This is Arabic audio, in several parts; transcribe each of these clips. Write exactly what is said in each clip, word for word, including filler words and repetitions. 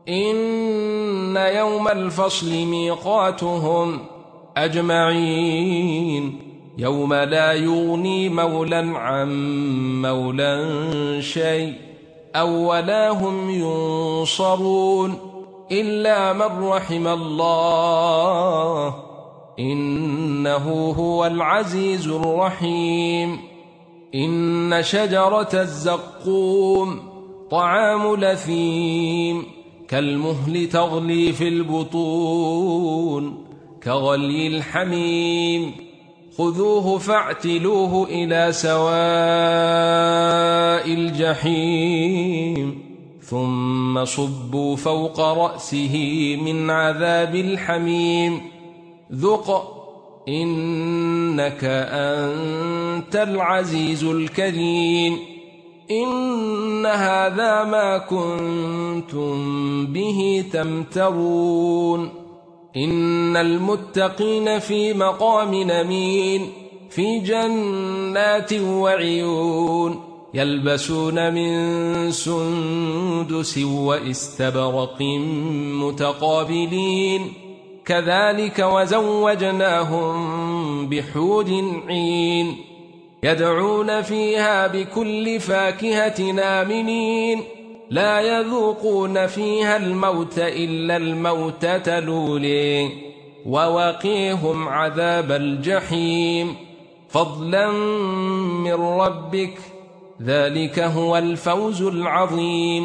إن يوم الفصل ميقاتهم أجمعين يوم لا يغني مولى عن مولى شيء أو ولا هم ينصرون إلا من رحم الله إنه هو العزيز الرحيم. إن شجرة الزقوم طعام الأثيم كالمهل تغلي في البطون كغلي الحميم خذوه فاعتلوه إلى سواء الجحيم ثم صبوا فوق رأسه من عذاب الحميم ذق إنك أنت العزيز الكريم. إن هذا ما كنتم به تمترون. إن المتقين في مقام أمين في جنات وعيون يلبسون من سندس واستبرق متقابلين كذلك وزوجناهم بحور عين يدعون فيها بكل فاكهة آمنين لا يذوقون فيها الموت إلا الموتة الأولى ووقيهم عذاب الجحيم فضلا من ربك ذلك هو الفوز العظيم.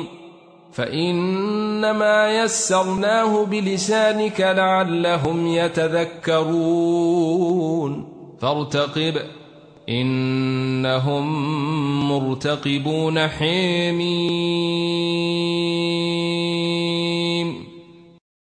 فإنما يسرناه بلسانك لعلهم يتذكرون فارتقب إنهم مرتقبون حميم.